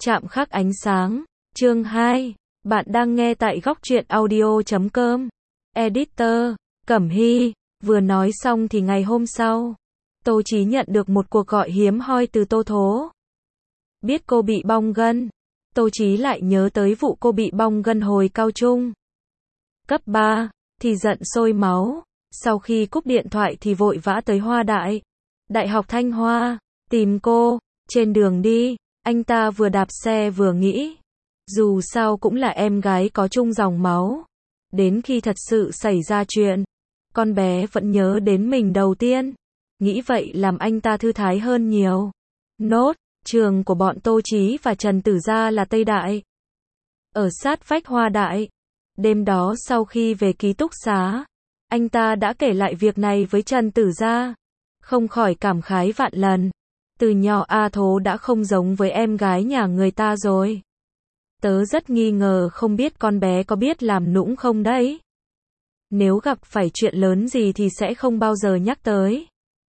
Chạm khắc ánh sáng. Chương 2. Bạn đang nghe tại góc truyện audio.com. Editor, Cẩm Hy. Vừa nói xong thì ngày hôm sau, Tô Chí nhận được một cuộc gọi hiếm hoi từ Tô Thố. Biết cô bị bong gân, Tô Chí lại nhớ tới vụ cô bị bong gân hồi cao trung cấp 3, thì giận sôi máu. Sau khi cúp điện thoại thì vội vã tới Đại học Thanh Hoa, tìm cô. Trên đường đi, anh ta vừa đạp xe vừa nghĩ, dù sao cũng là em gái có chung dòng máu. Đến khi thật sự xảy ra chuyện, con bé vẫn nhớ đến mình đầu tiên. Nghĩ vậy làm anh ta thư thái hơn nhiều. Nốt, trường của bọn Tô Chí và Trần Tử Gia là Tây Đại, ở sát vách Hoa Đại. Đêm đó sau khi về ký túc xá, anh ta đã kể lại việc này với Trần Tử Gia. Không khỏi cảm khái vạn lần. Từ nhỏ A Thố đã không giống với em gái nhà người ta rồi. Tớ rất nghi ngờ không biết con bé có biết làm nũng không đấy. Nếu gặp phải chuyện lớn gì thì sẽ không bao giờ nhắc tới,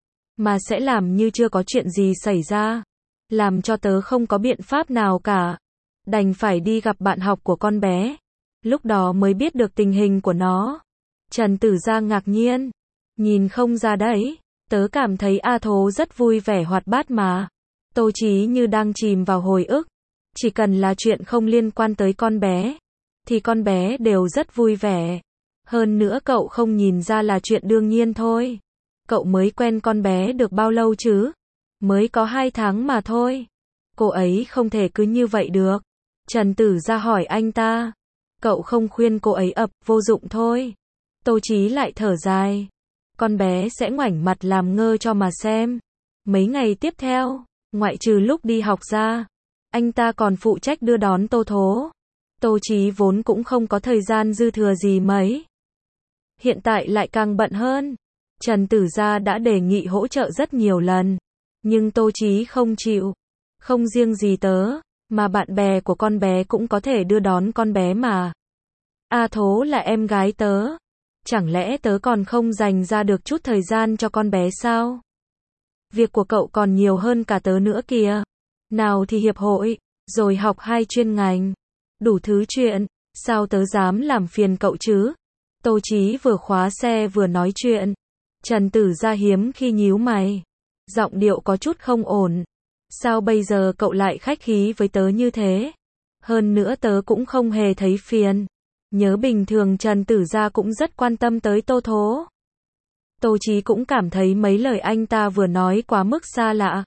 mà sẽ làm như chưa có chuyện gì xảy ra. Làm cho tớ không có biện pháp nào cả. Đành phải đi gặp bạn học của con bé. Lúc đó mới biết được tình hình của nó. Trần Tử Gia ngạc nhiên. Nhìn không ra đấy. Tớ cảm thấy A Thố rất vui vẻ hoạt bát mà. Tô Chí như đang chìm vào hồi ức. Chỉ cần là chuyện không liên quan tới con bé, thì con bé đều rất vui vẻ. Hơn nữa cậu không nhìn ra là chuyện đương nhiên thôi. Cậu mới quen con bé được bao lâu chứ? Mới có 2 tháng mà thôi. Cô ấy không thể cứ như vậy được. Trần Tử Gia hỏi anh ta. Cậu không khuyên cô ấy vô dụng thôi. Tô Chí lại thở dài. Con bé sẽ ngoảnh mặt làm ngơ cho mà xem. Mấy ngày tiếp theo, ngoại trừ lúc đi học ra, anh ta còn phụ trách đưa đón Tô Thố. Tô Chí vốn cũng không có thời gian dư thừa gì mấy. Hiện tại lại càng bận hơn. Trần Tử Gia đã đề nghị hỗ trợ rất nhiều lần, nhưng Tô Chí không chịu. Không riêng gì tớ, mà bạn bè của con bé cũng có thể đưa đón con bé mà. A Thố là em gái tớ. Chẳng lẽ tớ còn không dành ra được chút thời gian cho con bé sao? Việc của cậu còn nhiều hơn cả tớ nữa kìa. Nào thì hiệp hội, rồi học 2 chuyên ngành. Đủ thứ chuyện, sao tớ dám làm phiền cậu chứ? Tô Chí vừa khóa xe vừa nói chuyện. Trần Tử Gia hiếm khi nhíu mày. Giọng điệu có chút không ổn. Sao bây giờ cậu lại khách khí với tớ như thế? Hơn nữa tớ cũng không hề thấy phiền. Nhớ bình thường Trần Tử Gia cũng rất quan tâm tới Tô Thố. Tô Chí cũng cảm thấy mấy lời anh ta vừa nói quá mức xa lạ.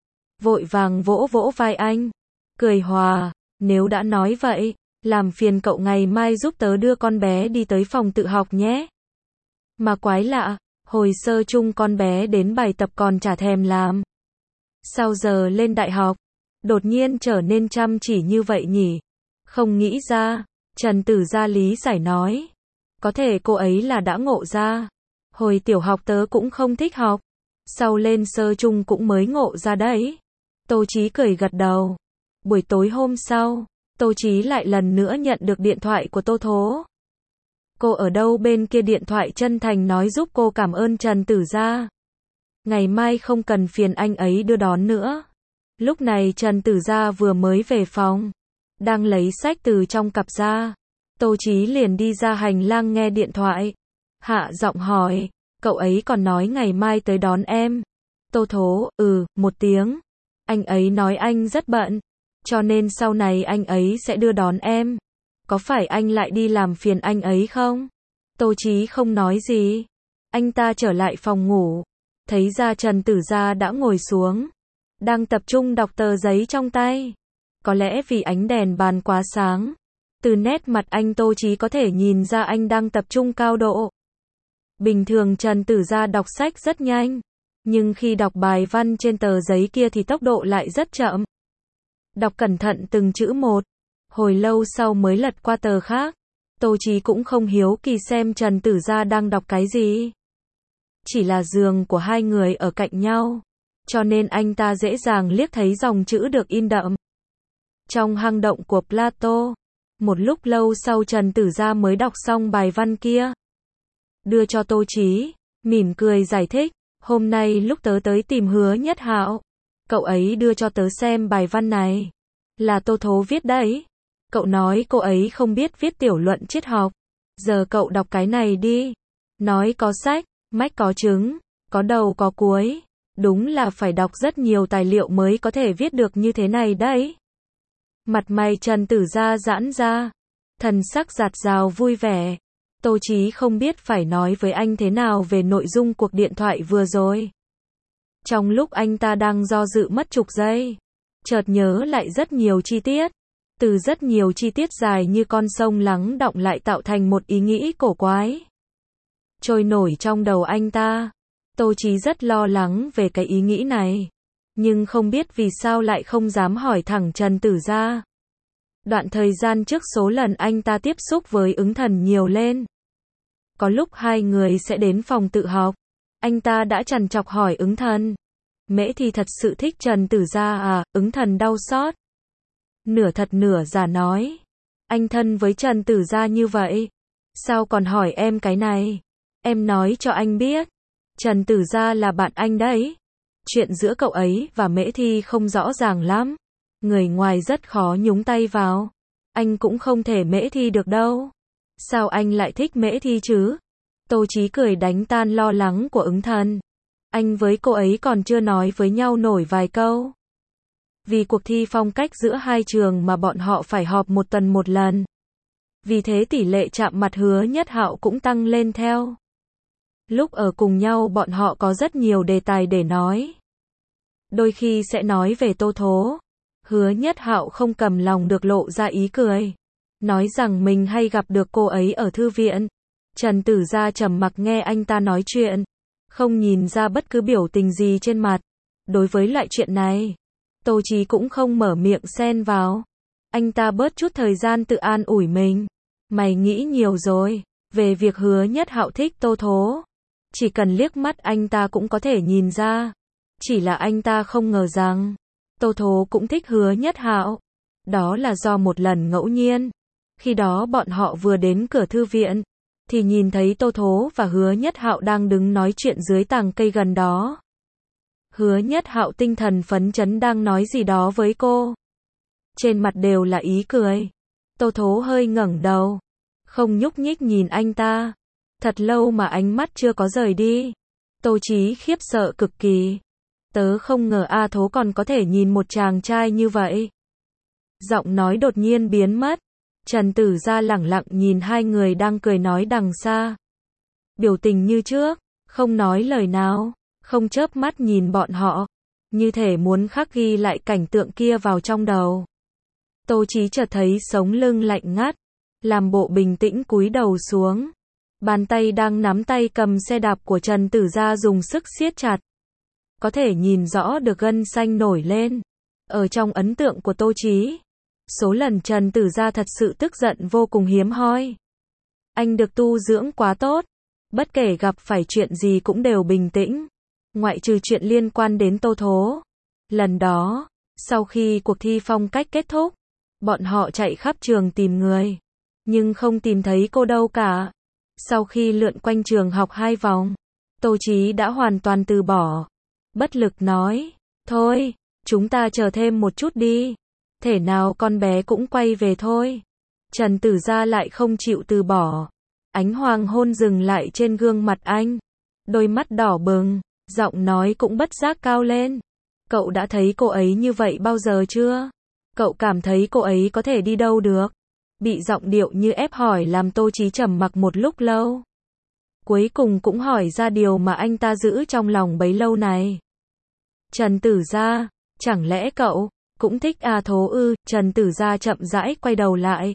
Vội vàng vỗ vỗ vai anh. Cười hòa. Nếu đã nói vậy, làm phiền cậu ngày mai giúp tớ đưa con bé đi tới phòng tự học nhé. Mà quái lạ, hồi sơ chung con bé đến bài tập còn chả thèm làm. Sao giờ lên đại học, đột nhiên trở nên chăm chỉ như vậy nhỉ? Không nghĩ ra. Trần Tử Gia lý giải nói. Có thể cô ấy là đã ngộ ra. Hồi tiểu học tớ cũng không thích học. Sau lên sơ chung cũng mới ngộ ra đấy. Tô Chí cười gật đầu. Buổi tối hôm sau, Tô Chí lại lần nữa nhận được điện thoại của Tô Thố. Cô ở đâu bên kia điện thoại chân thành nói giúp cô cảm ơn Trần Tử Gia. Ngày mai không cần phiền anh ấy đưa đón nữa. Lúc này Trần Tử Gia vừa mới về phòng, đang lấy sách từ trong cặp ra. Tô Chí liền đi ra hành lang nghe điện thoại. Hạ giọng hỏi, cậu ấy còn nói ngày mai tới đón em. Tô Thố, 1 tiếng. Anh ấy nói anh rất bận, cho nên sau này anh ấy sẽ đưa đón em. Có phải anh lại đi làm phiền anh ấy không? Tô Chí không nói gì. Anh ta trở lại phòng ngủ, thấy ra Trần Tử Gia đã ngồi xuống, đang tập trung đọc tờ giấy trong tay. Có lẽ vì ánh đèn bàn quá sáng, từ nét mặt anh Tô Chí có thể nhìn ra anh đang tập trung cao độ. Bình thường Trần Tử Gia đọc sách rất nhanh, nhưng khi đọc bài văn trên tờ giấy kia thì tốc độ lại rất chậm. Đọc cẩn thận từng chữ một, hồi lâu sau mới lật qua tờ khác. Tô Chí cũng không hiếu kỳ xem Trần Tử Gia đang đọc cái gì. Chỉ là giường của hai người ở cạnh nhau, cho nên anh ta dễ dàng liếc thấy dòng chữ được in đậm. Trong hang động của Plato. Một lúc lâu sau Trần Tử Gia mới đọc xong bài văn kia. Đưa cho Tô Chí, mỉm cười giải thích. Hôm nay lúc tớ tới tìm Hứa Nhất Hạo, cậu ấy đưa cho tớ xem bài văn này. Là Tô Thố viết đấy. Cậu nói cô ấy không biết viết tiểu luận triết học. Giờ cậu đọc cái này đi. Nói có sách, mách có chứng, có đầu có cuối. Đúng là phải đọc rất nhiều tài liệu mới có thể viết được như thế này đấy. Mặt mày Trần Tử Gia giãn ra. Thần sắc dạt dào vui vẻ. Tô Chí không biết phải nói với anh thế nào về nội dung cuộc điện thoại vừa rồi. Trong lúc anh ta đang do dự mất chục giây, chợt nhớ lại rất nhiều chi tiết. Từ rất nhiều chi tiết dài như con sông lắng đọng lại tạo thành một ý nghĩ cổ quái trôi nổi trong đầu anh ta. Tô Chí rất lo lắng về cái ý nghĩ này, nhưng không biết vì sao lại không dám hỏi thẳng Trần Tử Gia. Đoạn thời gian trước số lần anh ta tiếp xúc với Ứng Thần nhiều lên. Có lúc hai người sẽ đến phòng tự học. Anh ta đã trằn trọc hỏi Ứng Thần. Mễ thì thật sự thích Trần Tử Gia à? Ứng Thần đau xót. Nửa thật nửa giả nói. Anh thân với Trần Tử Gia như vậy. Sao còn hỏi em cái này? Em nói cho anh biết. Trần Tử Gia là bạn anh đấy. Chuyện giữa cậu ấy và Mễ Thi không rõ ràng lắm. Người ngoài rất khó nhúng tay vào. Anh cũng không thể Mễ Thi được đâu. Sao anh lại thích Mễ Thi chứ? Tô Chí cười đánh tan lo lắng của Ứng Thần. Anh với cô ấy còn chưa nói với nhau nổi vài câu. Vì cuộc thi phong cách giữa hai trường mà bọn họ phải họp một tuần một lần. Vì thế tỷ lệ chạm mặt Hứa Nhất Hạo cũng tăng lên theo. Lúc ở cùng nhau bọn họ có rất nhiều đề tài để nói. Đôi khi sẽ nói về Tô Thố. Hứa Nhất Hạo không cầm lòng được lộ ra ý cười. Nói rằng mình hay gặp được cô ấy ở thư viện. Trần Tử Gia trầm mặc nghe anh ta nói chuyện. Không nhìn ra bất cứ biểu tình gì trên mặt. Đối với loại chuyện này, Tô Chí cũng không mở miệng xen vào. Anh ta bớt chút thời gian tự an ủi mình. Mày nghĩ nhiều rồi. Về việc Hứa Nhất Hạo thích Tô Thố. Chỉ cần liếc mắt anh ta cũng có thể nhìn ra. Chỉ là anh ta không ngờ rằng Tô Thố cũng thích Hứa Nhất Hạo. Đó là do một lần ngẫu nhiên. Khi đó bọn họ vừa đến cửa thư viện, thì nhìn thấy Tô Thố và Hứa Nhất Hạo đang đứng nói chuyện dưới tàng cây gần đó. Hứa Nhất Hạo tinh thần phấn chấn đang nói gì đó với cô. Trên mặt đều là ý cười. Tô Thố hơi ngẩng đầu, không nhúc nhích nhìn anh ta. Thật lâu mà ánh mắt chưa có rời đi. Tô Chí khiếp sợ cực kỳ. Tớ không ngờ A Thố còn có thể nhìn một chàng trai như vậy. Giọng nói đột nhiên biến mất. Trần Tử Gia lẳng lặng nhìn hai người đang cười nói đằng xa. Biểu tình như trước, không nói lời nào, không chớp mắt nhìn bọn họ, như thể muốn khắc ghi lại cảnh tượng kia vào trong đầu. Tô Chí chợt thấy sống lưng lạnh ngắt, làm bộ bình tĩnh cúi đầu xuống. Bàn tay đang nắm tay cầm xe đạp của Trần Tử Gia dùng sức siết chặt. Có thể nhìn rõ được gân xanh nổi lên. Ở trong ấn tượng của Tô Chí, số lần Trần Tử Gia thật sự tức giận vô cùng hiếm hoi. Anh được tu dưỡng quá tốt. Bất kể gặp phải chuyện gì cũng đều bình tĩnh. Ngoại trừ chuyện liên quan đến Tô Thố. Lần đó, sau khi cuộc thi phong cách kết thúc, bọn họ chạy khắp trường tìm người. Nhưng không tìm thấy cô đâu cả. Sau khi lượn quanh trường học 2 vòng, Tô Chí đã hoàn toàn từ bỏ. Bất lực nói, thôi, chúng ta chờ thêm một chút đi. Thể nào con bé cũng quay về thôi. Trần Tử Gia lại không chịu từ bỏ. Ánh hoàng hôn dừng lại trên gương mặt anh. Đôi mắt đỏ bừng, giọng nói cũng bất giác cao lên. Cậu đã thấy cô ấy như vậy bao giờ chưa? Cậu cảm thấy cô ấy có thể đi đâu được? Bị giọng điệu như ép hỏi làm Tô Chí trầm mặc một lúc lâu. Cuối cùng cũng hỏi ra điều mà anh ta giữ trong lòng bấy lâu này. Trần Tử Gia, chẳng lẽ cậu cũng thích A Thố ư? Trần Tử Gia chậm rãi quay đầu lại.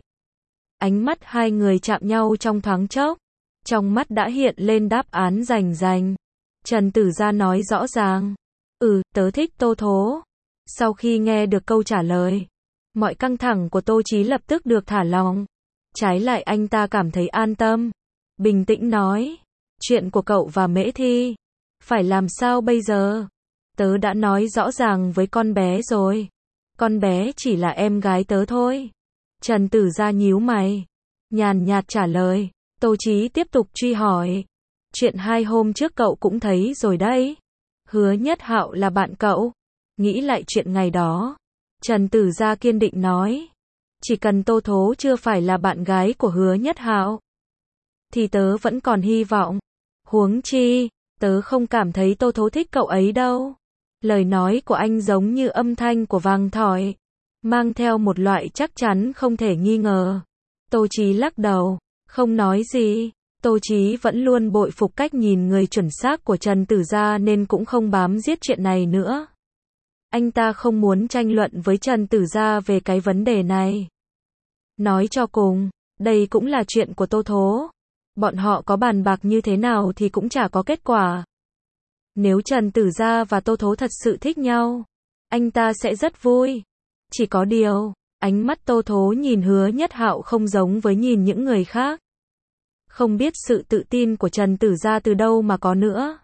Ánh mắt hai người chạm nhau trong thoáng chốc. Trong mắt đã hiện lên đáp án rành rành. Trần Tử Gia nói rõ ràng. Tớ thích Tô Thố. Sau khi nghe được câu trả lời, mọi căng thẳng của Tô Chí lập tức được thả lỏng. Trái lại anh ta cảm thấy an tâm. Bình tĩnh nói. Chuyện của cậu và Mễ Thi. Phải làm sao bây giờ? Tớ đã nói rõ ràng với con bé rồi. Con bé chỉ là em gái tớ thôi. Trần Tử Gia nhíu mày. Nhàn nhạt trả lời. Tô Chí tiếp tục truy hỏi. Chuyện 2 hôm trước cậu cũng thấy rồi đấy. Hứa Nhất Hạo là bạn cậu. Nghĩ lại chuyện ngày đó. Trần Tử Gia kiên định nói. Chỉ cần Tô Thố chưa phải là bạn gái của Hứa Nhất Hạo, thì tớ vẫn còn hy vọng. Huống chi, tớ không cảm thấy Tô Thố thích cậu ấy đâu. Lời nói của anh giống như âm thanh của vàng thỏi, mang theo một loại chắc chắn không thể nghi ngờ. Tô Chí lắc đầu, không nói gì. Tô Chí vẫn luôn bội phục cách nhìn người chuẩn xác của Trần Tử Gia nên cũng không bám giết chuyện này nữa. Anh ta không muốn tranh luận với Trần Tử Gia về cái vấn đề này. Nói cho cùng, đây cũng là chuyện của Tô Thố. Bọn họ có bàn bạc như thế nào thì cũng chả có kết quả. Nếu Trần Tử Gia và Tô Thố thật sự thích nhau, anh ta sẽ rất vui. Chỉ có điều, ánh mắt Tô Thố nhìn Hứa Nhất Hạo không giống với nhìn những người khác. Không biết sự tự tin của Trần Tử Gia từ đâu mà có nữa.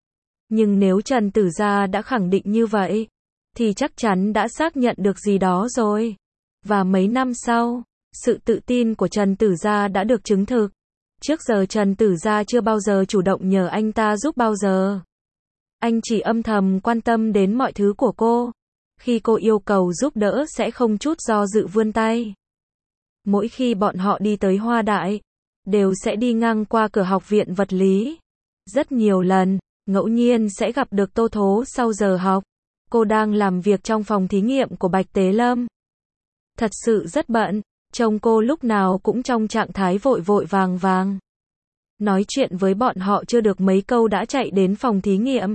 Nhưng nếu Trần Tử Gia đã khẳng định như vậy, thì chắc chắn đã xác nhận được gì đó rồi. Và mấy năm sau, sự tự tin của Trần Tử Gia đã được chứng thực. Trước giờ Trần Tử Gia chưa bao giờ chủ động nhờ anh ta giúp bao giờ. Anh chỉ âm thầm quan tâm đến mọi thứ của cô. Khi cô yêu cầu giúp đỡ sẽ không chút do dự vươn tay. Mỗi khi bọn họ đi tới Hoa Đại, đều sẽ đi ngang qua cửa học viện vật lý. Rất nhiều lần, ngẫu nhiên sẽ gặp được Tô Thố sau giờ học. Cô đang làm việc trong phòng thí nghiệm của Bạch Tế Lâm. Thật sự rất bận, trông cô lúc nào cũng trong trạng thái vội vội vàng vàng. Nói chuyện với bọn họ chưa được mấy câu đã chạy đến phòng thí nghiệm.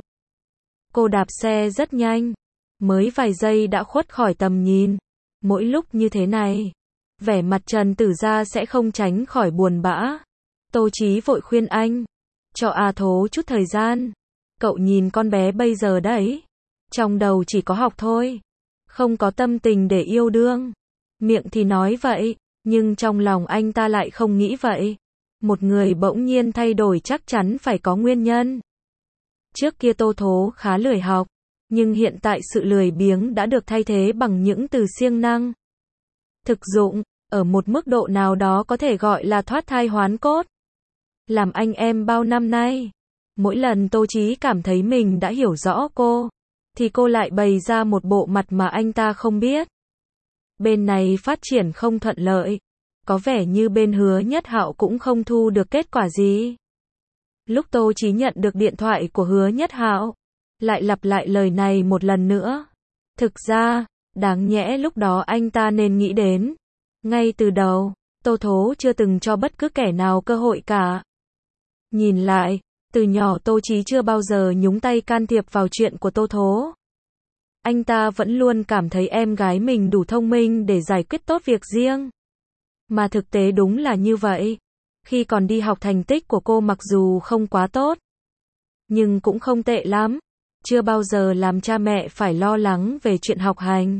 Cô đạp xe rất nhanh, mới vài giây đã khuất khỏi tầm nhìn. Mỗi lúc như thế này, vẻ mặt Trần Tử Gia sẽ không tránh khỏi buồn bã. Tô Chí vội khuyên anh, cho A Thố chút thời gian. Cậu nhìn con bé bây giờ đấy, trong đầu chỉ có học thôi, không có tâm tình để yêu đương. Miệng thì nói vậy, nhưng trong lòng anh ta lại không nghĩ vậy. Một người bỗng nhiên thay đổi chắc chắn phải có nguyên nhân. Trước kia Tô Thố khá lười học, nhưng hiện tại sự lười biếng đã được thay thế bằng những từ siêng năng. Thực dụng, ở một mức độ nào đó có thể gọi là thoát thai hoán cốt. Làm anh em bao năm nay, mỗi lần Tô Chí cảm thấy mình đã hiểu rõ cô, thì cô lại bày ra một bộ mặt mà anh ta không biết. Bên này phát triển không thuận lợi, có vẻ như bên Hứa Nhất Hạo cũng không thu được kết quả gì. Lúc Tô Chí nhận được điện thoại của Hứa Nhất Hạo, lại lặp lại lời này một lần nữa. Thực ra, đáng nhẽ lúc đó anh ta nên nghĩ đến. Ngay từ đầu, Tô Thố chưa từng cho bất cứ kẻ nào cơ hội cả. Nhìn lại, từ nhỏ Tô Chí chưa bao giờ nhúng tay can thiệp vào chuyện của Tô Thố. Anh ta vẫn luôn cảm thấy em gái mình đủ thông minh để giải quyết tốt việc riêng. Mà thực tế đúng là như vậy. Khi còn đi học thành tích của cô mặc dù không quá tốt, nhưng cũng không tệ lắm. Chưa bao giờ làm cha mẹ phải lo lắng về chuyện học hành.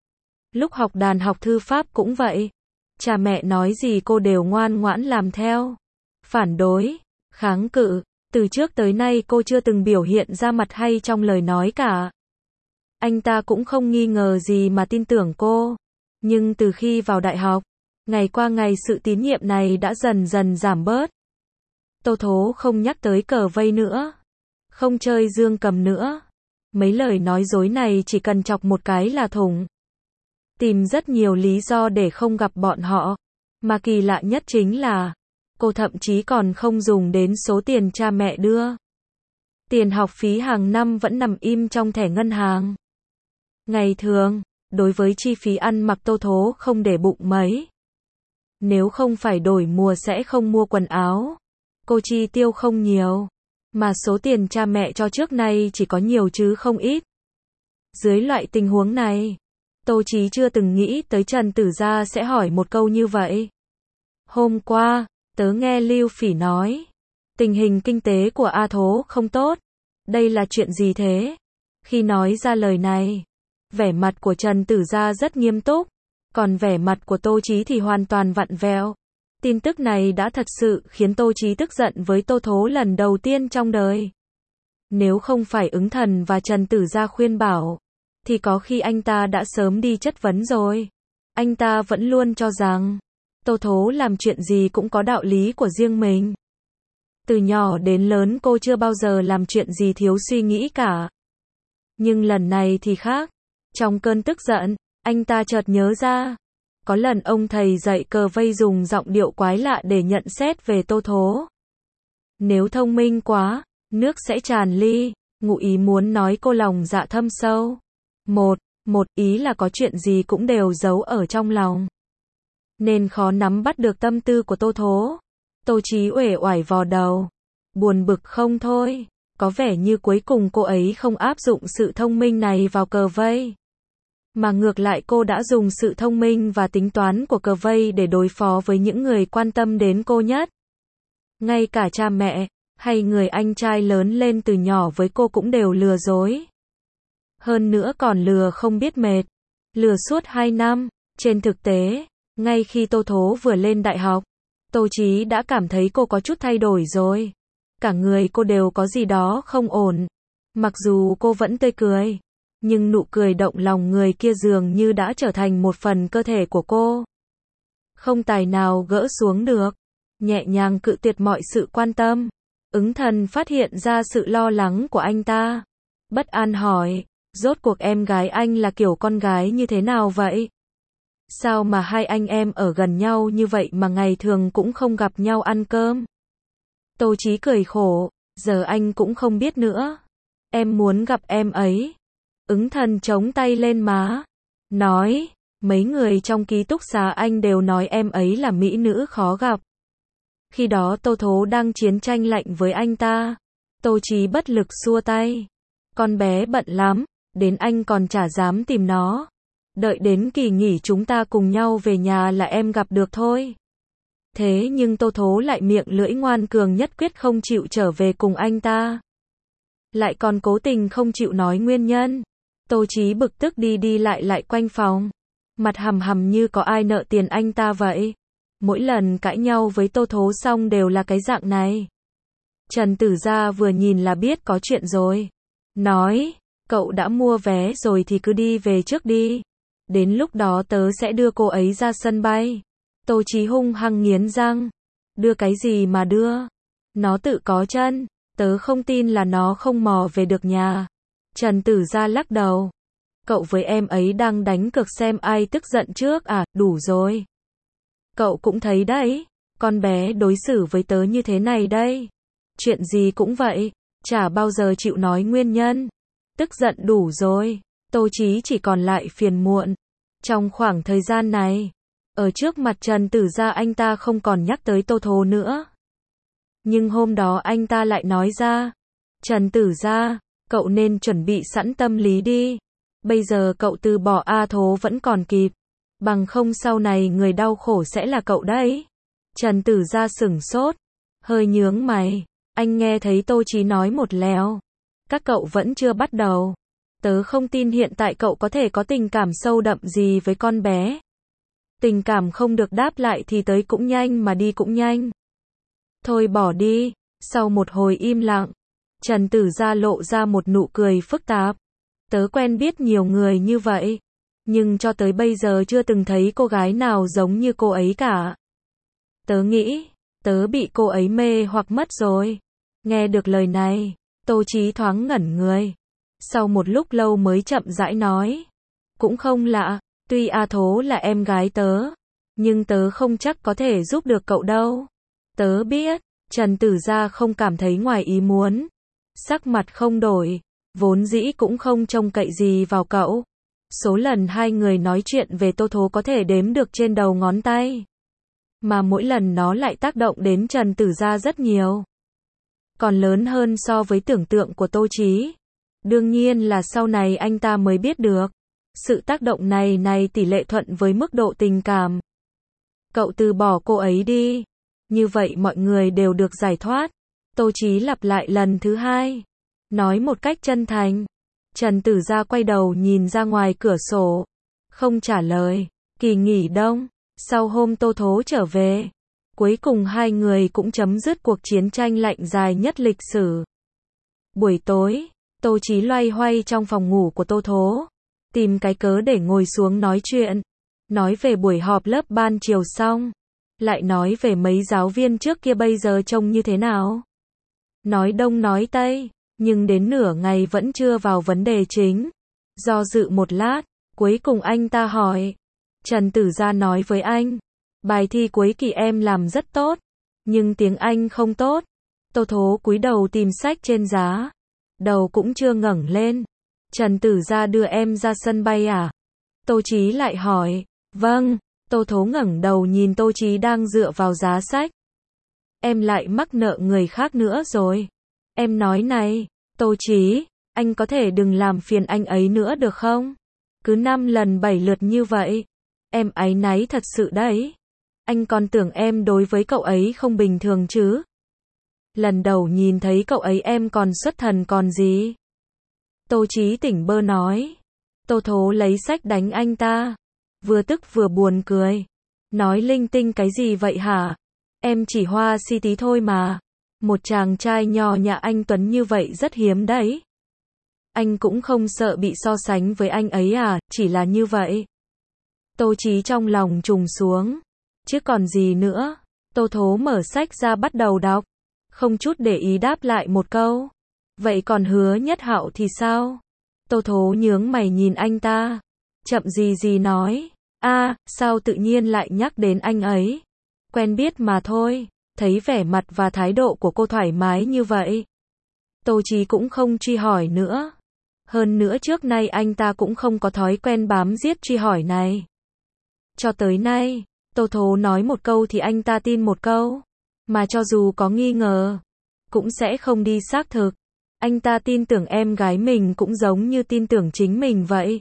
Lúc học đàn học thư pháp cũng vậy. Cha mẹ nói gì cô đều ngoan ngoãn làm theo. Phản đối, kháng cự, từ trước tới nay cô chưa từng biểu hiện ra mặt hay trong lời nói cả. Anh ta cũng không nghi ngờ gì mà tin tưởng cô. Nhưng từ khi vào đại học, ngày qua ngày sự tín nhiệm này đã dần dần giảm bớt. Tô Thố không nhắc tới cờ vây nữa, không chơi dương cầm nữa. Mấy lời nói dối này chỉ cần chọc một cái là thủng. Tìm rất nhiều lý do để không gặp bọn họ. Mà kỳ lạ nhất chính là, cô thậm chí còn không dùng đến số tiền cha mẹ đưa. Tiền học phí hàng năm vẫn nằm im trong thẻ ngân hàng. Ngày thường, đối với chi phí ăn mặc Tô Thố không để bụng mấy. Nếu không phải đổi mùa sẽ không mua quần áo. Cô chi tiêu không nhiều. Mà số tiền cha mẹ cho trước nay chỉ có nhiều chứ không ít. Dưới loại tình huống này, Tô Chí chưa từng nghĩ tới Trần Tử Gia sẽ hỏi một câu như vậy. Hôm qua, tớ nghe Lưu Phỉ nói, tình hình kinh tế của A Thố không tốt. Đây là chuyện gì thế? Khi nói ra lời này, vẻ mặt của Trần Tử Gia rất nghiêm túc, còn vẻ mặt của Tô Chí thì hoàn toàn vặn vẹo. Tin tức này đã thật sự khiến Tô Chí tức giận với Tô Thố lần đầu tiên trong đời. Nếu không phải ứng thần và Trần Tử Gia khuyên bảo, thì có khi anh ta đã sớm đi chất vấn rồi. Anh ta vẫn luôn cho rằng, Tô Thố làm chuyện gì cũng có đạo lý của riêng mình. Từ nhỏ đến lớn cô chưa bao giờ làm chuyện gì thiếu suy nghĩ cả. Nhưng lần này thì khác. Trong cơn tức giận, Anh ta chợt nhớ ra. Có lần ông thầy dạy cờ vây dùng giọng điệu quái lạ để nhận xét về Tô Thố. Nếu thông minh quá, nước sẽ tràn ly, ngụ ý muốn nói cô lòng dạ thâm sâu. Một ý là có chuyện gì cũng đều giấu ở trong lòng. Nên khó nắm bắt được tâm tư của Tô Thố. Tô Chí uể oải vò đầu. Buồn bực không thôi. Có vẻ như cuối cùng cô ấy không áp dụng sự thông minh này vào cờ vây. Mà ngược lại cô đã dùng sự thông minh và tính toán của cờ vây để đối phó với những người quan tâm đến cô nhất. Ngay cả cha mẹ, hay người anh trai lớn lên từ nhỏ với cô cũng đều lừa dối. Hơn nữa còn lừa không biết mệt. Lừa suốt 2 năm. Trên thực tế, ngay khi Tô Thố vừa lên đại học, Tô Chí đã cảm thấy cô có chút thay đổi rồi. Cả người cô đều có gì đó không ổn. Mặc dù cô vẫn tươi cười, nhưng nụ cười động lòng người kia dường như đã trở thành một phần cơ thể của cô. Không tài nào gỡ xuống được. Nhẹ nhàng cự tuyệt mọi sự quan tâm. Ứng Thần phát hiện ra sự lo lắng của anh ta. Bất an hỏi, rốt cuộc em gái anh là kiểu con gái như thế nào vậy? Sao mà hai anh em ở gần nhau như vậy mà ngày thường cũng không gặp nhau ăn cơm? Tô Chí cười khổ, giờ anh cũng không biết nữa. Em muốn gặp em ấy. Ứng Thần chống tay lên má, nói, mấy người trong ký túc xá anh đều nói em ấy là mỹ nữ khó gặp. Khi đó Tô Thố đang chiến tranh lạnh với anh ta. Tô Chí bất lực xua tay. Con bé bận lắm, đến anh còn chả dám tìm nó. Đợi đến kỳ nghỉ chúng ta cùng nhau về nhà là em gặp được thôi. Thế nhưng Tô Thố lại miệng lưỡi ngoan cường nhất quyết không chịu trở về cùng anh ta. Lại còn cố tình không chịu nói nguyên nhân. Tô Chí bực tức đi lại quanh phòng. Mặt hầm hầm như có ai nợ tiền anh ta vậy. Mỗi lần cãi nhau với Tô Thố xong đều là cái dạng này. Trần Tử Gia vừa nhìn là biết có chuyện rồi. Nói, cậu đã mua vé rồi thì cứ đi về trước đi. Đến lúc đó tớ sẽ đưa cô ấy ra sân bay. Tô Chí hung hăng nghiến răng. Đưa cái gì mà đưa? Nó tự có chân. Tớ không tin là nó không mò về được nhà. Trần Tử Gia lắc đầu. Cậu với em ấy đang đánh cược xem ai tức giận trước à, đủ rồi. Cậu cũng thấy đấy, con bé đối xử với tớ như thế này đây. Chuyện gì cũng vậy, chả bao giờ chịu nói nguyên nhân. Tức giận đủ rồi, Tô Chí chỉ còn lại phiền muộn. Trong khoảng thời gian này, ở trước mặt Trần Tử Gia anh ta không còn nhắc tới Tô Thố nữa. Nhưng hôm đó anh ta lại nói ra, Trần Tử Gia, cậu nên chuẩn bị sẵn tâm lý đi. Bây giờ cậu từ bỏ A Thố vẫn còn kịp. Bằng không sau này người đau khổ sẽ là cậu đấy. Trần Tử Gia sửng sốt, hơi nhướng mày. Anh nghe thấy Tô Chí nói một lèo. Các cậu vẫn chưa bắt đầu. Tớ không tin hiện tại cậu có thể có tình cảm sâu đậm gì với con bé. Tình cảm không được đáp lại thì tới cũng nhanh mà đi cũng nhanh. Thôi bỏ đi. Sau một hồi im lặng, Trần Tử Gia lộ ra một nụ cười phức tạp. Tớ quen biết nhiều người như vậy, nhưng cho tới bây giờ chưa từng thấy cô gái nào giống như cô ấy cả. Tớ nghĩ, tớ bị cô ấy mê hoặc mất rồi. Nghe được lời này, Tô Chí thoáng ngẩn người. Sau một lúc lâu mới chậm rãi nói. Cũng không lạ, tuy A Thố là em gái tớ, nhưng tớ không chắc có thể giúp được cậu đâu. Tớ biết, Trần Tử Gia không cảm thấy ngoài ý muốn. Sắc mặt không đổi, vốn dĩ cũng không trông cậy gì vào cậu. Số lần hai người nói chuyện về Tô Thố có thể đếm được trên đầu ngón tay. Mà mỗi lần nó lại tác động đến Trần Tử Gia rất nhiều. Còn lớn hơn so với tưởng tượng của Tô Chí. Đương nhiên là sau này anh ta mới biết được. Sự tác động này tỷ lệ thuận với mức độ tình cảm. Cậu từ bỏ cô ấy đi. Như vậy mọi người đều được giải thoát. Tô Chí lặp lại lần thứ hai. Nói một cách chân thành. Trần Tử Gia quay đầu nhìn ra ngoài cửa sổ. Không trả lời. Kỳ nghỉ đông. Sau hôm Tô Thố trở về. Cuối cùng hai người cũng chấm dứt cuộc chiến tranh lạnh dài nhất lịch sử. Buổi tối, Tô Chí loay hoay trong phòng ngủ của Tô Thố. Tìm cái cớ để ngồi xuống nói chuyện. Nói về buổi họp lớp ban chiều xong. Lại nói về mấy giáo viên trước kia bây giờ trông như thế nào. Nói đông nói tây. Nhưng đến nửa ngày vẫn chưa vào vấn đề chính. Do dự một lát, Cuối cùng anh ta hỏi. Trần Tử Gia nói với anh. Bài thi cuối kỳ em làm rất tốt. Nhưng tiếng Anh không tốt. Tô Thố cúi đầu tìm sách trên giá. Đầu cũng chưa ngẩng lên. Trần Tử Gia đưa em ra sân bay à? Tô Chí lại hỏi. Vâng. Tô Thố ngẩng đầu nhìn Tô Chí đang dựa vào giá sách. Em lại mắc nợ người khác nữa rồi. Em nói này, Tô Chí, anh có thể đừng làm phiền anh ấy nữa được không? Cứ 5 lần 7 lượt như vậy. Em áy náy thật sự đấy. Anh còn tưởng em đối với cậu ấy không bình thường chứ. Lần đầu nhìn thấy cậu ấy em còn xuất thần còn gì. Tô Chí tỉnh bơ nói. Tô Thố lấy sách đánh anh ta. Vừa tức vừa buồn cười. Nói linh tinh cái gì vậy hả? Em chỉ hoa si tí thôi mà. Một chàng trai nhỏ nhà anh Tuấn như vậy rất hiếm đấy. Anh cũng không sợ bị so sánh với anh ấy à, chỉ là như vậy. Tô Chí trong lòng trùng xuống. Chứ còn gì nữa. Tô Thố mở sách ra bắt đầu đọc. Không chút để ý đáp lại một câu. Vậy còn Hứa Nhất Hạo thì sao? Tô Thố nhướng mày nhìn anh ta. Chậm gì nói. Sao tự nhiên lại nhắc đến anh ấy? Quen biết mà thôi. Thấy vẻ mặt và thái độ của cô thoải mái như vậy. Tô Chí cũng không truy hỏi nữa. Hơn nữa trước nay anh ta cũng không có thói quen bám giết truy hỏi này. Cho tới nay, Tô Thố nói một câu thì anh ta tin một câu. Mà cho dù có nghi ngờ, cũng sẽ không đi xác thực. Anh ta tin tưởng em gái mình cũng giống như tin tưởng chính mình vậy.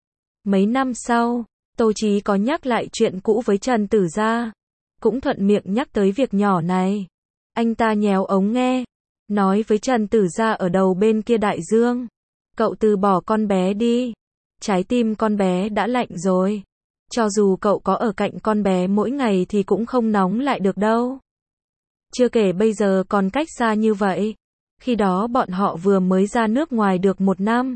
Mấy năm sau, Tô Chí có nhắc lại chuyện cũ với Trần Tử Gia. Cũng thuận miệng nhắc tới việc nhỏ này. Anh ta nhéo ống nghe. Nói với Trần Tử Gia ở đầu bên kia đại dương. Cậu từ bỏ con bé đi. Trái tim con bé đã lạnh rồi. Cho dù cậu có ở cạnh con bé mỗi ngày thì cũng không nóng lại được đâu. Chưa kể bây giờ còn cách xa như vậy. Khi đó bọn họ vừa mới ra nước ngoài được 1 năm.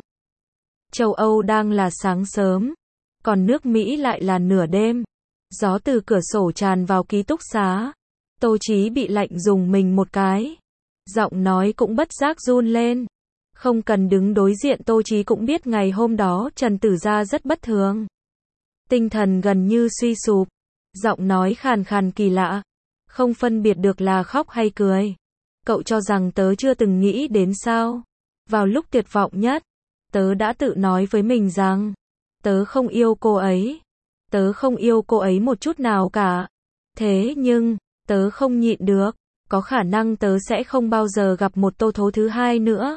Châu Âu đang là sáng sớm. Còn nước Mỹ lại là nửa đêm. Gió từ cửa sổ tràn vào ký túc xá. Tô Chí bị lạnh rùng mình một cái. Giọng nói cũng bất giác run lên. Không cần đứng đối diện Tô Chí cũng biết ngày hôm đó Trần Tử Gia rất bất thường. Tinh thần gần như suy sụp. Giọng nói khàn khàn kỳ lạ. Không phân biệt được là khóc hay cười. Cậu cho rằng tớ chưa từng nghĩ đến sao? Vào lúc tuyệt vọng nhất, tớ đã tự nói với mình rằng tớ không yêu cô ấy. Tớ không yêu cô ấy một chút nào cả. Thế nhưng, tớ không nhịn được. Có khả năng tớ sẽ không bao giờ gặp một Tô Thố thứ hai nữa.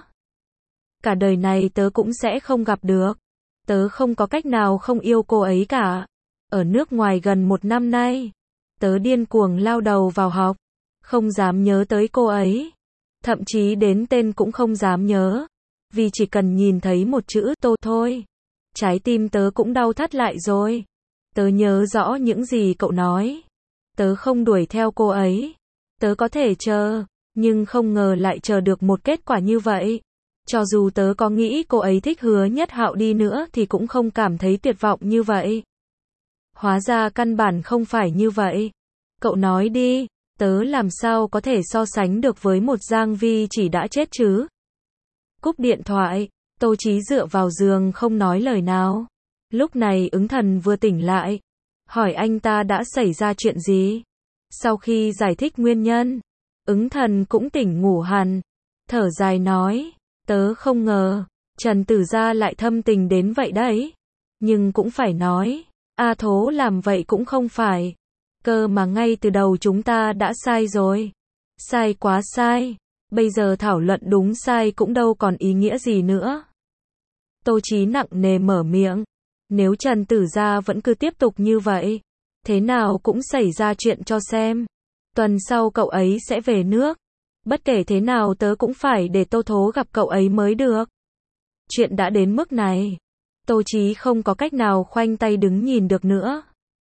Cả đời này tớ cũng sẽ không gặp được. Tớ không có cách nào không yêu cô ấy cả. Ở nước ngoài gần 1 năm nay, tớ điên cuồng lao đầu vào học. Không dám nhớ tới cô ấy. Thậm chí đến tên cũng không dám nhớ. Vì chỉ cần nhìn thấy một chữ Tô thôi. Trái tim tớ cũng đau thắt lại rồi. Tớ nhớ rõ những gì cậu nói. Tớ không đuổi theo cô ấy. Tớ có thể chờ, nhưng không ngờ lại chờ được một kết quả như vậy. Cho dù tớ có nghĩ cô ấy thích Hứa Nhất Hạo đi nữa thì cũng không cảm thấy tuyệt vọng như vậy. Hóa ra căn bản không phải như vậy. Cậu nói đi, tớ làm sao có thể so sánh được với một Giang Vi chỉ đã chết chứ? Cúp điện thoại, Tô Chí dựa vào giường không nói lời nào. Lúc này Ứng Thần vừa tỉnh lại. Hỏi anh ta đã xảy ra chuyện gì? Sau khi giải thích nguyên nhân, Ứng Thần cũng tỉnh ngủ hẳn. Thở dài nói, tớ không ngờ, Trần Tử Gia lại thâm tình đến vậy đấy. Nhưng cũng phải nói, Thố làm vậy cũng không phải. Cơ mà ngay từ đầu chúng ta đã sai rồi. Sai quá sai. Bây giờ thảo luận đúng sai cũng đâu còn ý nghĩa gì nữa. Tô Chí nặng nề mở miệng. Nếu Trần Tử Gia vẫn cứ tiếp tục như vậy, thế nào cũng xảy ra chuyện cho xem. Tuần sau cậu ấy sẽ về nước. Bất kể thế nào tớ cũng phải để Tô Thố gặp cậu ấy mới được. Chuyện đã đến mức này. Tô Chí không có cách nào khoanh tay đứng nhìn được nữa.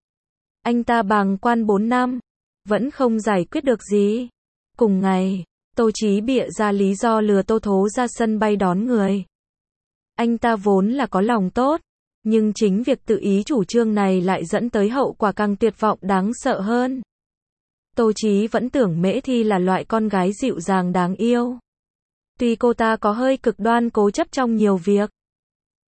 Anh ta bàng quan 4 năm, vẫn không giải quyết được gì. Cùng ngày, Tô Chí bịa ra lý do lừa Tô Thố ra sân bay đón người. Anh ta vốn là có lòng tốt, nhưng chính việc tự ý chủ trương này lại dẫn tới hậu quả càng tuyệt vọng đáng sợ hơn. Tô Chí vẫn tưởng Mễ Thi là loại con gái dịu dàng đáng yêu. Tuy cô ta có hơi cực đoan cố chấp trong nhiều việc,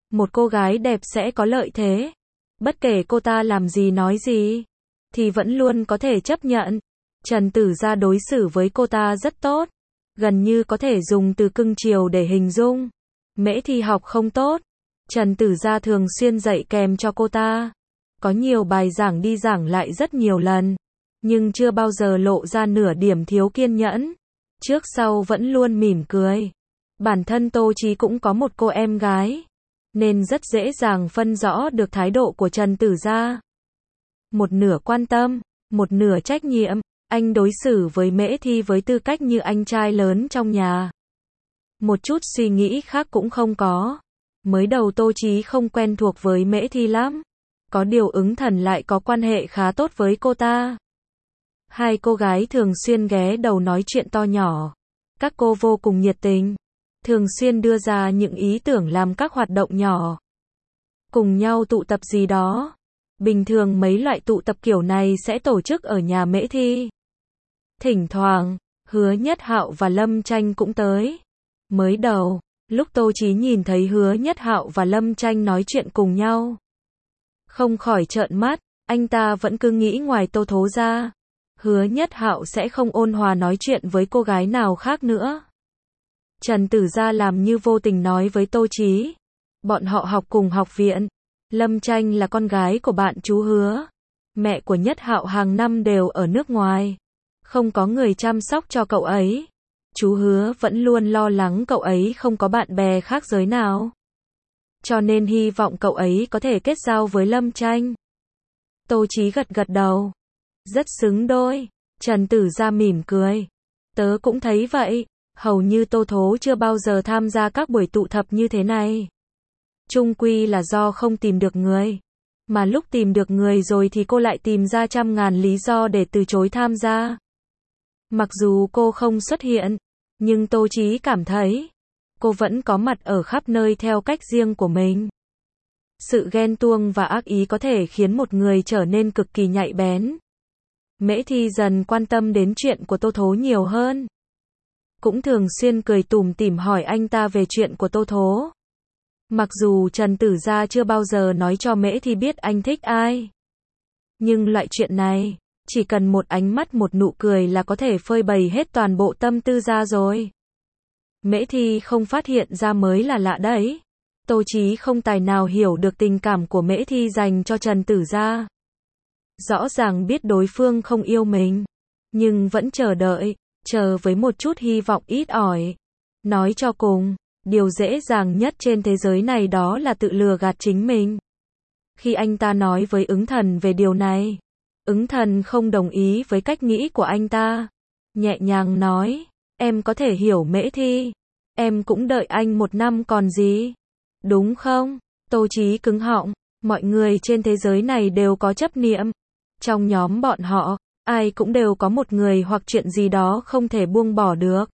Một cô gái đẹp sẽ có lợi thế. Bất kể cô ta làm gì nói gì, thì vẫn luôn có thể chấp nhận. Trần Tử Gia đối xử với cô ta rất tốt. Gần như có thể dùng từ cưng chiều để hình dung. Mễ Thi học không tốt. Trần Tử Gia thường xuyên dạy kèm cho cô ta. Có nhiều bài giảng đi giảng lại rất nhiều lần. Nhưng chưa bao giờ lộ ra nửa điểm thiếu kiên nhẫn. Trước sau vẫn luôn mỉm cười. Bản thân Tô Chí cũng có một cô em gái. Nên rất dễ dàng phân rõ được thái độ của Trần Tử Gia. Một nửa quan tâm, một nửa trách nhiệm. Anh đối xử với Mễ Thi với tư cách như anh trai lớn trong nhà. Một chút suy nghĩ khác cũng không có. Mới đầu Tô Chí không quen thuộc với Mễ Thi lắm. Có điều Ứng Thần lại có quan hệ khá tốt với cô ta. Hai cô gái thường xuyên ghé đầu nói chuyện to nhỏ. Các cô vô cùng nhiệt tình. Thường xuyên đưa ra những ý tưởng làm các hoạt động nhỏ. Cùng nhau tụ tập gì đó. Bình thường mấy loại tụ tập kiểu này sẽ tổ chức ở nhà Mễ Thi. Thỉnh thoảng, Hứa Nhất Hạo và Lâm Tranh cũng tới. Mới đầu, lúc Tô Chí nhìn thấy Hứa Nhất Hạo và Lâm Tranh nói chuyện cùng nhau, không khỏi trợn mắt, anh ta vẫn cứ nghĩ ngoài Tô Thố ra, Hứa Nhất Hạo sẽ không ôn hòa nói chuyện với cô gái nào khác nữa. Trần Tử Gia làm như vô tình nói với Tô Chí, bọn họ học cùng học viện, Lâm Tranh là con gái của bạn chú Hứa. Mẹ của Nhất Hạo hàng năm đều ở nước ngoài, không có người chăm sóc cho cậu ấy. Chú Hứa vẫn luôn lo lắng cậu ấy không có bạn bè khác giới nào. Cho nên hy vọng cậu ấy có thể kết giao với Lâm Tranh. Tô Chí gật gật đầu. Rất xứng đôi. Trần Tử Gia mỉm cười. Tớ cũng thấy vậy. Hầu như Tô Thố chưa bao giờ tham gia các buổi tụ tập như thế này. Chung quy là do không tìm được người. Mà lúc tìm được người rồi thì cô lại tìm ra trăm ngàn lý do để từ chối tham gia. Mặc dù cô không xuất hiện, nhưng Tô Chí cảm thấy cô vẫn có mặt ở khắp nơi theo cách riêng của mình. Sự ghen tuông và ác ý có thể khiến một người trở nên cực kỳ nhạy bén. Mễ Thi dần quan tâm đến chuyện của Tô Thố nhiều hơn. Cũng thường xuyên cười tủm tỉm hỏi anh ta về chuyện của Tô Thố. Mặc dù Trần Tử Gia chưa bao giờ nói cho Mễ Thi biết anh thích ai. Nhưng loại chuyện này, chỉ cần một ánh mắt một nụ cười là có thể phơi bày hết toàn bộ tâm tư ra rồi. Mễ Thi không phát hiện ra mới là lạ đấy. Tô Chí không tài nào hiểu được tình cảm của Mễ Thi dành cho Trần Tử Gia. Rõ ràng biết đối phương không yêu mình, nhưng vẫn chờ đợi, chờ với một chút hy vọng ít ỏi. Nói cho cùng, điều dễ dàng nhất trên thế giới này đó là tự lừa gạt chính mình. Khi anh ta nói với Ứng Thần về điều này, Ứng Thần không đồng ý với cách nghĩ của anh ta. Nhẹ nhàng nói, em có thể hiểu Mễ Thi. Em cũng đợi anh 1 năm còn gì. Đúng không? Tô Chí cứng họng, mọi người trên thế giới này đều có chấp niệm. Trong nhóm bọn họ, ai cũng đều có một người hoặc chuyện gì đó không thể buông bỏ được.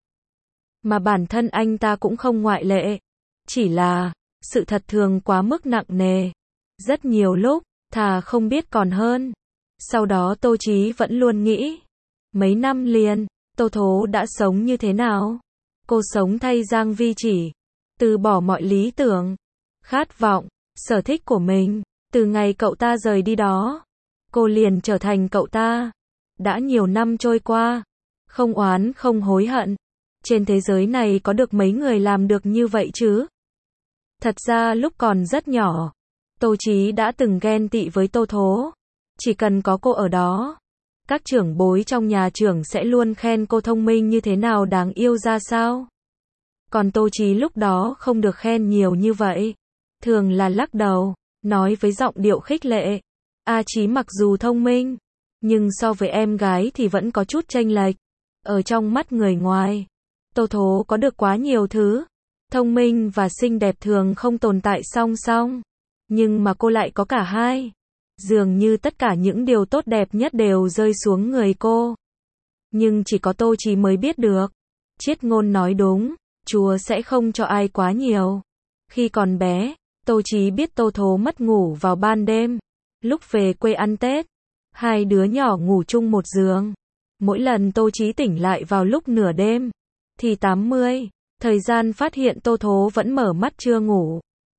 Mà bản thân anh ta cũng không ngoại lệ. Chỉ là, sự thật thường quá mức nặng nề. Rất nhiều lúc, thà không biết còn hơn. Sau đó Tô Chí vẫn luôn nghĩ, mấy năm liền, Tô Thố đã sống như thế nào? Cô sống thay Giang Vi Chỉ, từ bỏ mọi lý tưởng, khát vọng, sở thích của mình. Từ ngày cậu ta rời đi đó, cô liền trở thành cậu ta. Đã nhiều năm trôi qua, không oán không hối hận. Trên thế giới này có được mấy người làm được như vậy chứ? Thật ra lúc còn rất nhỏ, Tô Chí đã từng ghen tị với Tô Thố. Chỉ cần có cô ở đó, các trưởng bối trong nhà trưởng sẽ luôn khen cô thông minh như thế nào, đáng yêu ra sao. Còn Tô Chí lúc đó không được khen nhiều như vậy. Thường là lắc đầu, nói với giọng điệu khích lệ. A Chí mặc dù thông minh, nhưng so với em gái thì vẫn có chút chênh lệch. Ở trong mắt người ngoài, Tô Thố có được quá nhiều thứ. Thông minh và xinh đẹp thường không tồn tại song song. Nhưng mà cô lại có cả hai. Dường như tất cả những điều tốt đẹp nhất đều rơi xuống người cô. Nhưng chỉ có Tô Chí mới biết được. Triết ngôn nói đúng, Chúa sẽ không cho ai quá nhiều. Khi còn bé, Tô Chí biết Tô Thố mất ngủ vào ban đêm. Lúc về quê ăn Tết, hai đứa nhỏ ngủ chung một giường. Mỗi lần Tô Chí tỉnh lại vào lúc nửa đêm, thì 80, thời gian phát hiện Tô Thố vẫn mở mắt chưa ngủ.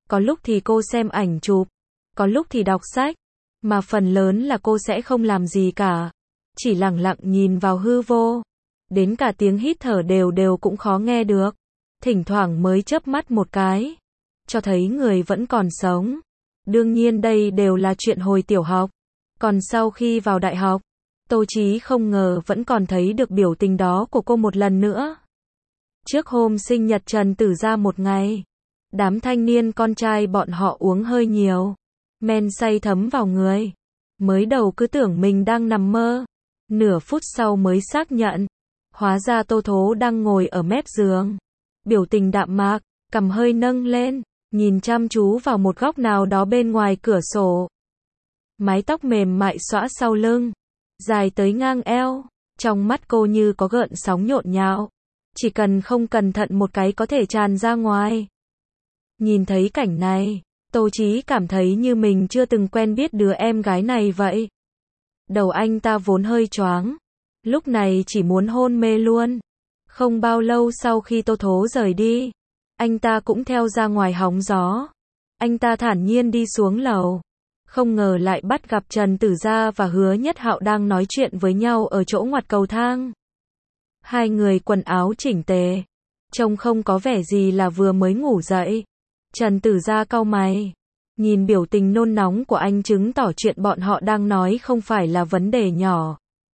Có lúc thì cô xem ảnh chụp, có lúc thì đọc sách, mà phần lớn là cô sẽ không làm gì cả, chỉ lặng lặng nhìn vào hư vô. Đến cả tiếng hít thở đều đều cũng khó nghe được, thỉnh thoảng mới chớp mắt một cái, cho thấy người vẫn còn sống. Đương nhiên đây đều là chuyện hồi tiểu học, còn sau khi vào đại học, Tô Chí không ngờ vẫn còn thấy được biểu tình đó của cô một lần nữa. Trước hôm sinh nhật Trần Tử Gia một ngày, đám thanh niên con trai bọn họ uống hơi nhiều, men say thấm vào người. Mới đầu cứ tưởng mình đang nằm mơ, nửa phút sau mới xác nhận, hóa ra Tô Thố đang ngồi ở mép giường, biểu tình đạm mạc, cằm hơi nâng lên, nhìn chăm chú vào một góc nào đó bên ngoài cửa sổ. Mái tóc mềm mại xõa sau lưng, dài tới ngang eo, trong mắt cô như có gợn sóng nhộn nhạo, chỉ cần không cẩn thận một cái có thể tràn ra ngoài. Nhìn thấy cảnh này, Tô Chí cảm thấy như mình chưa từng quen biết đứa em gái này vậy. Đầu anh ta vốn hơi choáng, lúc này chỉ muốn hôn mê luôn. Không bao lâu sau khi Tô Thố rời đi, anh ta cũng theo ra ngoài hóng gió. Anh ta thản nhiên đi xuống lầu, không ngờ lại bắt gặp Trần Tử Gia và Hứa Nhất Hạo đang nói chuyện với nhau ở chỗ ngoặt cầu thang. Hai người quần áo chỉnh tề, trông không có vẻ gì là vừa mới ngủ dậy. Trần Tử Gia cau mày, nhìn biểu tình nôn nóng của anh chứng tỏ chuyện bọn họ đang nói không phải là vấn đề nhỏ.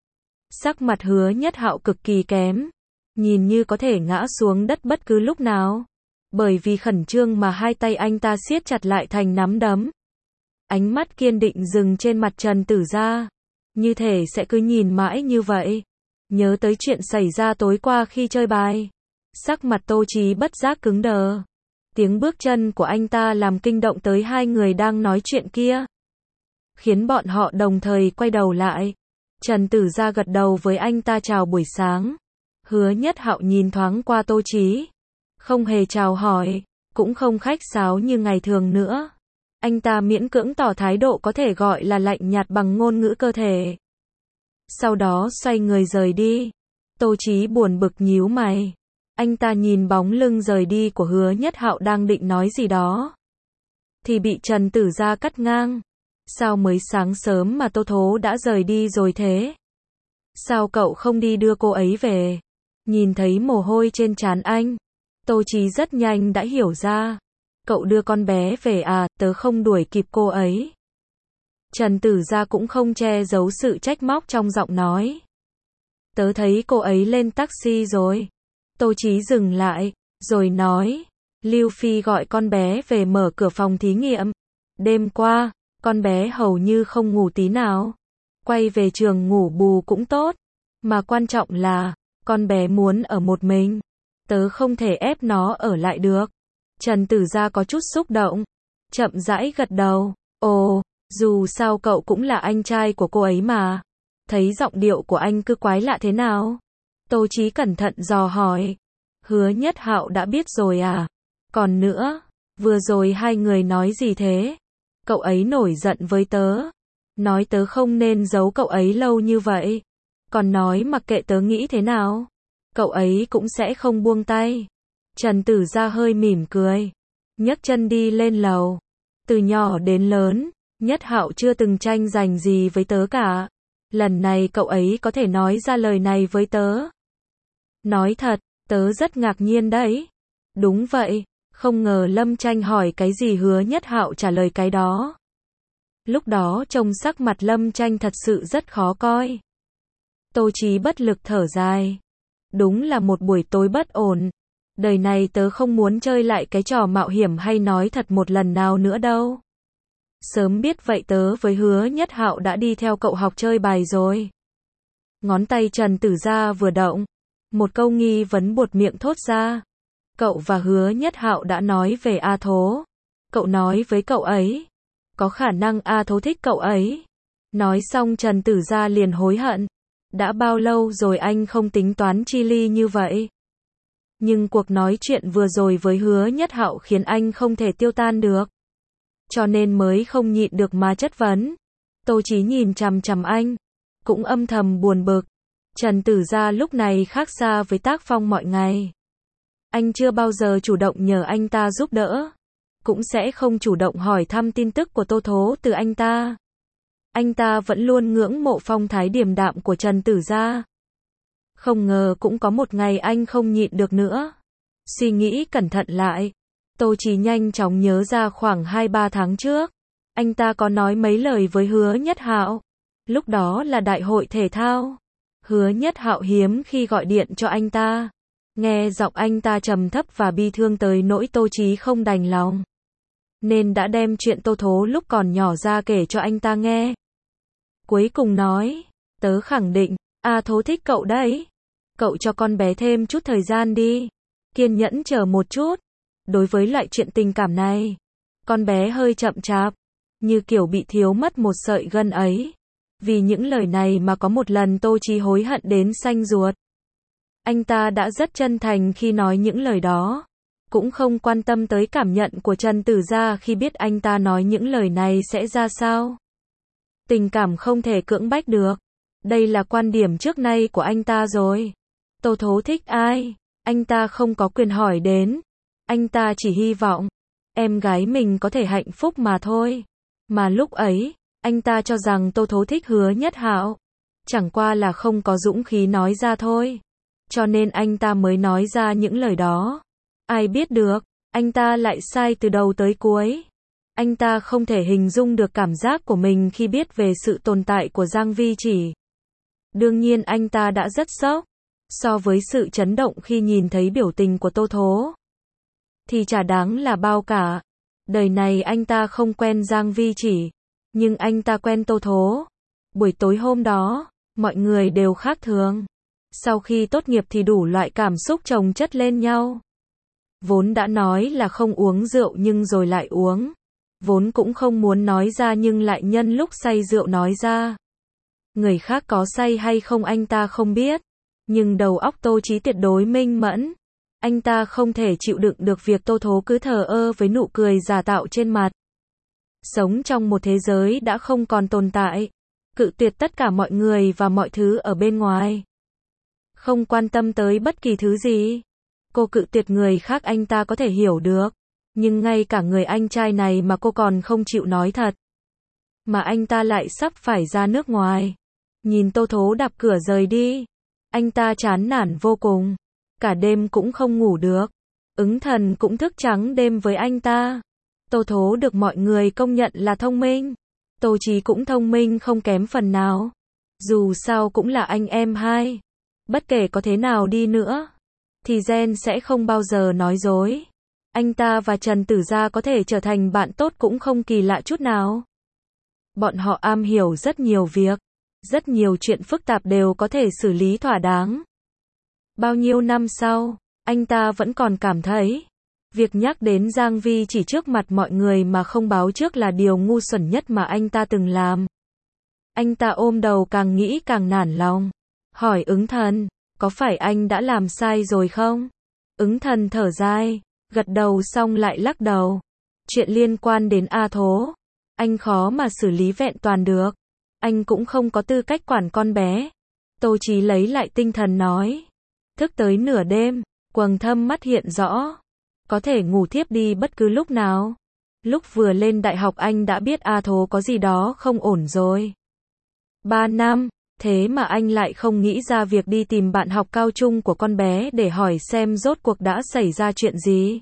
Sắc mặt Hứa Nhất Hạo cực kỳ kém, nhìn như có thể ngã xuống đất bất cứ lúc nào. Bởi vì khẩn trương mà hai tay anh ta siết chặt lại thành nắm đấm. Ánh mắt kiên định dừng trên mặt Trần Tử Gia, như thể sẽ cứ nhìn mãi như vậy. Nhớ tới chuyện xảy ra tối qua khi chơi bài, sắc mặt Tô Chí bất giác cứng đờ. Tiếng bước chân của anh ta làm kinh động tới hai người đang nói chuyện kia, khiến bọn họ đồng thời quay đầu lại. Trần Tử Gia gật đầu với anh ta chào buổi sáng. Hứa Nhất Hạo nhìn thoáng qua Tô Chí, không hề chào hỏi, cũng không khách sáo như ngày thường nữa. Anh ta miễn cưỡng tỏ thái độ có thể gọi là lạnh nhạt bằng ngôn ngữ cơ thể. Sau đó xoay người rời đi. Tô Chí buồn bực nhíu mày. Anh ta nhìn bóng lưng rời đi của Hứa Nhất Hạo đang định nói gì đó, thì bị Trần Tử Gia cắt ngang. Sao mới sáng sớm mà Tô Thố đã rời đi rồi thế? Sao cậu không đi đưa cô ấy về? Nhìn thấy mồ hôi trên trán anh, Tô Chí rất nhanh đã hiểu ra. Cậu đưa con bé về à, tớ không đuổi kịp cô ấy. Trần Tử Gia cũng không che giấu sự trách móc trong giọng nói. Tớ thấy cô ấy lên taxi rồi. Tô Chí dừng lại, rồi nói, Lưu Phi gọi con bé về mở cửa phòng thí nghiệm. Đêm qua, con bé hầu như không ngủ tí nào. Quay về trường ngủ bù cũng tốt. Mà quan trọng là, con bé muốn ở một mình. Tớ không thể ép nó ở lại được. Trần Tử Gia có chút xúc động, chậm rãi gật đầu. Ồ, dù sao cậu cũng là anh trai của cô ấy mà. Thấy giọng điệu của anh cứ quái lạ thế nào? Tô Chí cẩn thận dò hỏi. Hứa Nhất Hạo đã biết rồi à? Còn nữa, vừa rồi hai người nói gì thế? Cậu ấy nổi giận với tớ, nói tớ không nên giấu cậu ấy lâu như vậy. Còn nói mặc kệ tớ nghĩ thế nào, cậu ấy cũng sẽ không buông tay. Trần Tử Gia hơi mỉm cười, nhấc chân đi lên lầu. Từ nhỏ đến lớn, Nhất Hạo chưa từng tranh giành gì với tớ cả. Lần này cậu ấy có thể nói ra lời này với tớ. Nói thật, tớ rất ngạc nhiên đấy. Đúng vậy, không ngờ Lâm Tranh hỏi cái gì Hứa Nhất Hạo trả lời cái đó. Lúc đó trông sắc mặt Lâm Tranh thật sự rất khó coi. Tô Chí bất lực thở dài. Đúng là một buổi tối bất ổn. Đời này tớ không muốn chơi lại cái trò mạo hiểm hay nói thật một lần nào nữa đâu. Sớm biết vậy tớ với Hứa Nhất Hạo đã đi theo cậu học chơi bài rồi. Ngón tay Trần Tử Gia vừa động, một câu nghi vấn buột miệng thốt ra. Cậu và Hứa Nhất Hạo đã nói về A Thố. Cậu nói với cậu ấy, có khả năng A Thố thích cậu ấy. Nói xong Trần Tử Gia liền hối hận. Đã bao lâu rồi anh không tính toán chi ly như vậy? Nhưng cuộc nói chuyện vừa rồi với Hứa Nhất Hạo khiến anh không thể tiêu tan được. Cho nên mới không nhịn được mà chất vấn. Tô Chí nhìn chằm chằm anh, cũng âm thầm buồn bực. Trần Tử Gia lúc này khác xa với tác phong mọi ngày. Anh chưa bao giờ chủ động nhờ anh ta giúp đỡ. cũng sẽ không chủ động hỏi thăm tin tức của Tô Thố từ anh ta. Anh ta vẫn luôn ngưỡng mộ phong thái điềm đạm của Trần Tử Gia. Không ngờ cũng có một ngày anh không nhịn được nữa. Suy nghĩ cẩn thận lại, Tô Chí nhanh chóng nhớ ra khoảng 2-3 tháng trước, anh ta có nói mấy lời với Hứa Nhất Hạo. Lúc đó là đại hội thể thao. Hứa Nhất Hạo hiếm khi gọi điện cho anh ta. Nghe giọng anh ta trầm thấp và bi thương tới nỗi Tô Chí không đành lòng. Nên đã đem chuyện Tô Thố lúc còn nhỏ ra kể cho anh ta nghe. Cuối cùng nói, tớ khẳng định, A Thố thích cậu đấy. Cậu cho con bé thêm chút thời gian đi. Kiên nhẫn chờ một chút. Đối với loại chuyện tình cảm này, con bé hơi chậm chạp, như kiểu bị thiếu mất một sợi gân ấy. Vì những lời này mà có một lần Tô Chí hối hận đến xanh ruột. Anh ta đã rất chân thành khi nói những lời đó. Cũng không quan tâm tới cảm nhận của Trần Tử Gia khi biết anh ta nói những lời này sẽ ra sao. Tình cảm không thể cưỡng bách được. Đây là quan điểm trước nay của anh ta rồi. Tô Thố thích ai? Anh ta không có quyền hỏi đến. Anh ta chỉ hy vọng em gái mình có thể hạnh phúc mà thôi. Mà lúc ấy, anh ta cho rằng Tô Thố thích Hứa Nhất Hạo. Chẳng qua là không có dũng khí nói ra thôi. Cho nên anh ta mới nói ra những lời đó. Ai biết được, anh ta lại sai từ đầu tới cuối. Anh ta không thể hình dung được cảm giác của mình khi biết về sự tồn tại của Giang Vi Chỉ. Đương nhiên anh ta đã rất sốc. So với sự chấn động khi nhìn thấy biểu tình của Tô Thố, thì chả đáng là bao cả. Đời này anh ta không quen Giang Vi Chỉ, nhưng anh ta quen Tô Thố. Buổi tối hôm đó, mọi người đều khác thường. Sau khi tốt nghiệp thì đủ loại cảm xúc chồng chất lên nhau. Vốn đã nói là không uống rượu nhưng rồi lại uống. Vốn cũng không muốn nói ra nhưng lại nhân lúc say rượu nói ra. Người khác có say hay không anh ta không biết. Nhưng đầu óc Tô Chí tuyệt đối minh mẫn. Anh ta không thể chịu đựng được việc Tô Thố cứ thờ ơ với nụ cười giả tạo trên mặt. Sống trong một thế giới đã không còn tồn tại. Cự tuyệt tất cả mọi người và mọi thứ ở bên ngoài. Không quan tâm tới bất kỳ thứ gì. Cô cự tuyệt người khác anh ta có thể hiểu được. Nhưng ngay cả người anh trai này mà cô còn không chịu nói thật. Mà anh ta lại sắp phải ra nước ngoài. Nhìn Tô Thố đạp cửa rời đi. Anh ta chán nản vô cùng. Cả đêm cũng không ngủ được. Ứng Thần cũng thức trắng đêm với anh ta. Tô Thố được mọi người công nhận là thông minh. Tô Chí cũng thông minh không kém phần nào. Dù sao cũng là anh em hai. Bất kể có thế nào đi nữa, thì Gen sẽ không bao giờ nói dối. Anh ta và Trần Tử Gia có thể trở thành bạn tốt cũng không kỳ lạ chút nào. Bọn họ am hiểu rất nhiều việc. Rất nhiều chuyện phức tạp đều có thể xử lý thỏa đáng. Bao nhiêu năm sau, anh ta vẫn còn cảm thấy, việc nhắc đến Giang Vi chỉ trước mặt mọi người mà không báo trước là điều ngu xuẩn nhất mà anh ta từng làm. Anh ta ôm đầu càng nghĩ càng nản lòng. Hỏi Ứng Thần, có phải anh đã làm sai rồi không? Ứng Thần thở dài, gật đầu xong lại lắc đầu. Chuyện liên quan đến A Thố, anh khó mà xử lý vẹn toàn được. Anh cũng không có tư cách quản con bé. Tô Chí lấy lại tinh thần nói. Thức tới nửa đêm, quầng thâm mắt hiện rõ. Có thể ngủ thiếp đi bất cứ lúc nào. Lúc vừa lên đại học anh đã biết A Thố có gì đó không ổn rồi. 3 năm, thế mà anh lại không nghĩ ra việc đi tìm bạn học cao trung của con bé để hỏi xem rốt cuộc đã xảy ra chuyện gì.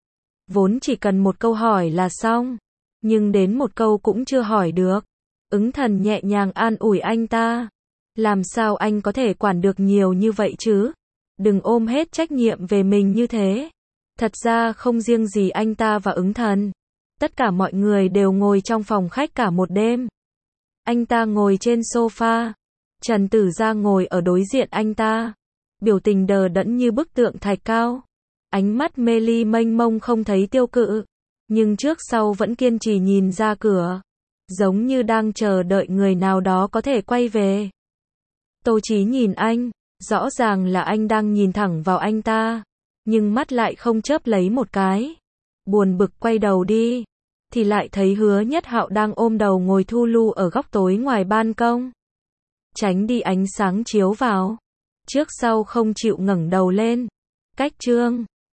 Vốn chỉ cần một câu hỏi là xong. Nhưng đến một câu cũng chưa hỏi được. Ứng Thần nhẹ nhàng an ủi anh ta. Làm sao anh có thể quản được nhiều như vậy chứ? Đừng ôm hết trách nhiệm về mình như thế. Thật ra không riêng gì anh ta và Ứng Thần. Tất cả mọi người đều ngồi trong phòng khách cả một đêm. Anh ta ngồi trên sofa. Trần Tử Gia ngồi ở đối diện anh ta. Biểu tình đờ đẫn như bức tượng thạch cao. Ánh mắt mê ly mênh mông không thấy tiêu cự. Nhưng trước sau vẫn kiên trì nhìn ra cửa. Giống như đang chờ đợi người nào đó có thể quay về. Tô Chí nhìn anh. Rõ ràng là anh đang nhìn thẳng vào anh ta. Nhưng mắt lại không chớp lấy một cái. Buồn bực quay đầu đi. Thì lại thấy Hứa Nhất Hạo đang ôm đầu ngồi thu lu ở góc tối ngoài ban công. Tránh đi ánh sáng chiếu vào. Trước sau không chịu ngẩng đầu lên. Cách chương